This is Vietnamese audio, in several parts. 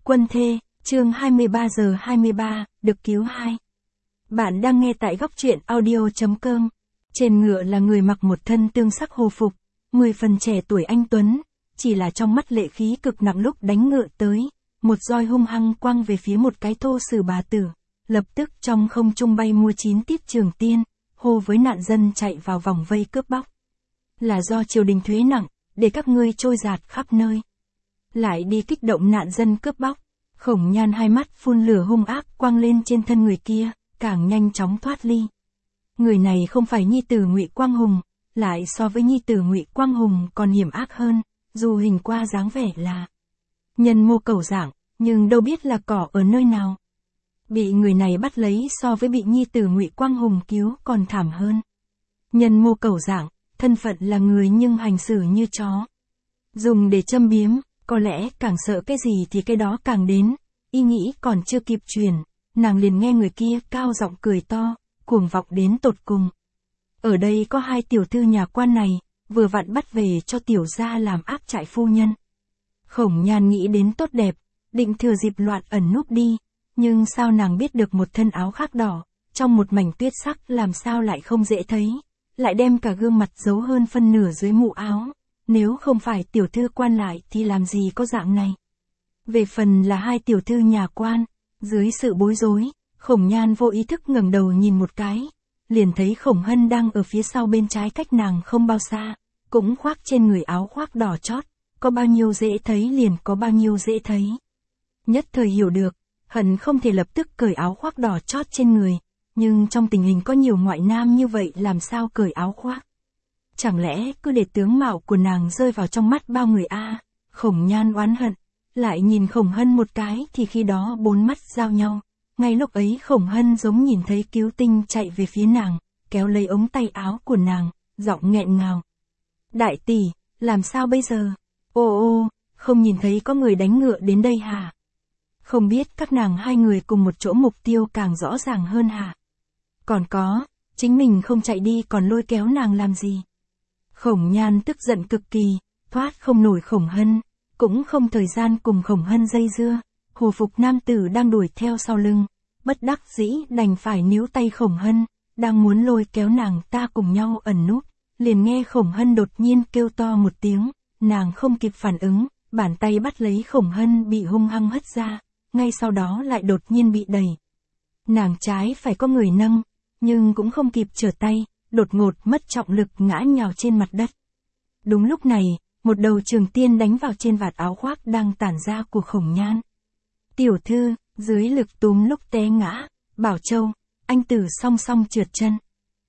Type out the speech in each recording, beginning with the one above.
Quân thê, chương 23 giờ 23, được cứu 2. Bạn đang nghe tại góc truyện audio.com. Trên ngựa là người mặc một thân tương sắc hồ phục, 10 phần trẻ tuổi anh tuấn, chỉ là trong mắt lệ khí cực nặng lúc đánh ngựa tới, một roi hung hăng quăng về phía một cái thô sử bà tử, lập tức trong không trung bay mua 9 tiết trường tiên, hô với nạn dân chạy vào vòng vây cướp bóc. Là do triều đình thuế nặng, để các ngươi trôi dạt khắp nơi. Lại đi kích động nạn dân cướp bóc, Khổng Nhan hai mắt phun lửa hung ác quăng lên trên thân người kia, càng nhanh chóng thoát ly. Người này không phải nhi tử Ngụy Quang Hùng, lại so với nhi tử Ngụy Quang Hùng còn hiểm ác hơn, dù hình qua dáng vẻ là nhân mô cầu dạng, nhưng đâu biết là cỏ ở nơi nào. Bị người này bắt lấy so với bị nhi tử Ngụy Quang Hùng cứu còn thảm hơn. Nhân mô cầu dạng, thân phận là người nhưng hành xử như chó. Dùng để châm biếm, có lẽ càng sợ cái gì thì cái đó càng đến, ý nghĩ còn chưa kịp truyền, nàng liền nghe người kia cao giọng cười to, cuồng vọng đến tột cùng. Ở đây có 2 tiểu thư nhà quan này, vừa vặn bắt về cho tiểu gia làm áp trại phu nhân. Khổng Nhan nghĩ đến tốt đẹp, định thừa dịp loạn ẩn núp đi, nhưng sao nàng biết được một thân áo khác đỏ, trong một mảnh tuyết sắc làm sao lại không dễ thấy, lại đem cả gương mặt giấu hơn phân nửa dưới mũ áo. Nếu không phải tiểu thư quan lại thì làm gì có dạng này. Về phần là 2 tiểu thư nhà quan, dưới sự bối rối, Khổng Nhan vô ý thức ngẩng đầu nhìn một cái, liền thấy Khổng Hân đang ở phía sau bên trái cách nàng không bao xa, cũng khoác trên người áo khoác đỏ chót, có bao nhiêu dễ thấy liền có bao nhiêu dễ thấy. Nhất thời hiểu được, hận không thể lập tức cởi áo khoác đỏ chót trên người, nhưng trong tình hình có nhiều ngoại nam như vậy làm sao cởi áo khoác. Chẳng lẽ cứ để tướng mạo của nàng rơi vào trong mắt bao người a? Khổng Nhan oán hận, lại nhìn Khổng Hân một cái thì khi đó 4 mắt giao nhau. Ngay lúc ấy Khổng Hân giống nhìn thấy cứu tinh chạy về phía nàng, kéo lấy ống tay áo của nàng, giọng nghẹn ngào. Đại tỷ, làm sao bây giờ? Ô, không nhìn thấy có người đánh ngựa đến đây hả? Không biết các nàng 2 người cùng một chỗ mục tiêu càng rõ ràng hơn hả? Còn có, chính mình không chạy đi còn lôi kéo nàng làm gì? Khổng Nhan tức giận cực kỳ, thoát không nổi Khổng Hân, cũng không thời gian cùng Khổng Hân dây dưa, hồ phục nam tử đang đuổi theo sau lưng, bất đắc dĩ đành phải níu tay Khổng Hân, đang muốn lôi kéo nàng ta cùng nhau ẩn núp, liền nghe Khổng Hân đột nhiên kêu to một tiếng, nàng không kịp phản ứng, bàn tay bắt lấy Khổng Hân bị hung hăng hất ra, ngay sau đó lại đột nhiên bị đẩy. Nàng trái phải có người nâng, nhưng cũng không kịp trở tay, đột ngột mất trọng lực ngã nhào trên mặt đất. Đúng lúc này, một đầu trường tiên đánh vào trên vạt áo khoác đang tản ra của Khổng Nhan. Tiểu thư, dưới lực túm lúc té ngã, Bảo Châu, anh tử song song trượt chân.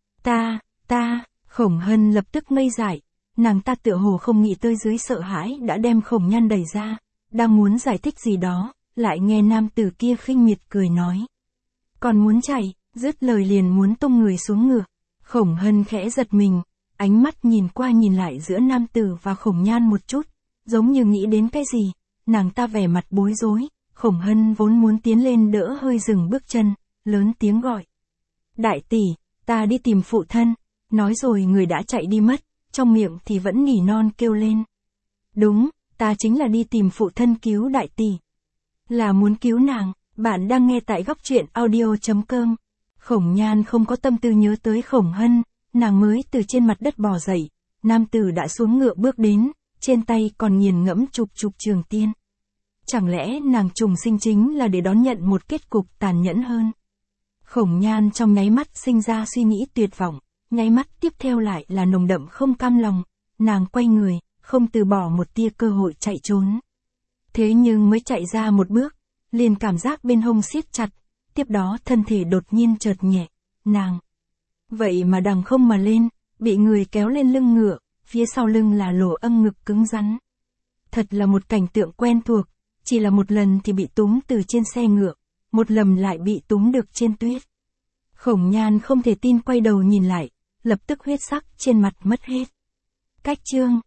Ta, Khổng Hân lập tức ngây dại, nàng ta tựa hồ không nghĩ tới dưới sợ hãi đã đem Khổng Nhan đẩy ra, đang muốn giải thích gì đó, lại nghe nam tử kia khinh miệt cười nói. Còn muốn chạy, dứt lời liền muốn tung người xuống ngựa. Khổng Hân khẽ giật mình, ánh mắt nhìn qua nhìn lại giữa nam tử và Khổng Nhan một chút, giống như nghĩ đến cái gì, nàng ta vẻ mặt bối rối, Khổng Hân vốn muốn tiến lên đỡ hơi dừng bước chân, lớn tiếng gọi. Đại tỷ, ta đi tìm phụ thân, nói rồi người đã chạy đi mất, trong miệng thì vẫn nỉ non kêu lên. Đúng, ta chính là đi tìm phụ thân cứu đại tỷ. Là muốn cứu nàng, bạn đang nghe tại góc truyện audio.com. Khổng Nhan không có tâm tư nhớ tới Khổng Hân, nàng mới từ trên mặt đất bò dậy, nam tử đã xuống ngựa bước đến, trên tay còn nghiền ngẫm chụp trường tiên. Chẳng lẽ nàng trùng sinh chính là để đón nhận một kết cục tàn nhẫn hơn? Khổng Nhan trong nháy mắt sinh ra suy nghĩ tuyệt vọng, nháy mắt tiếp theo lại là nồng đậm không cam lòng, nàng quay người, không từ bỏ một tia cơ hội chạy trốn. Thế nhưng mới chạy ra một bước, liền cảm giác bên hông siết chặt. Tiếp đó thân thể đột nhiên chợt nhẹ, nàng. Vậy mà đằng không mà lên, bị người kéo lên lưng ngựa, phía sau lưng là lỗ âm ngực cứng rắn. Thật là một cảnh tượng quen thuộc, chỉ là một lần thì bị túm từ trên xe ngựa, một lần lại bị túm được trên tuyết. Khổng Nhan không thể tin quay đầu nhìn lại, lập tức huyết sắc trên mặt mất hết. Cách chương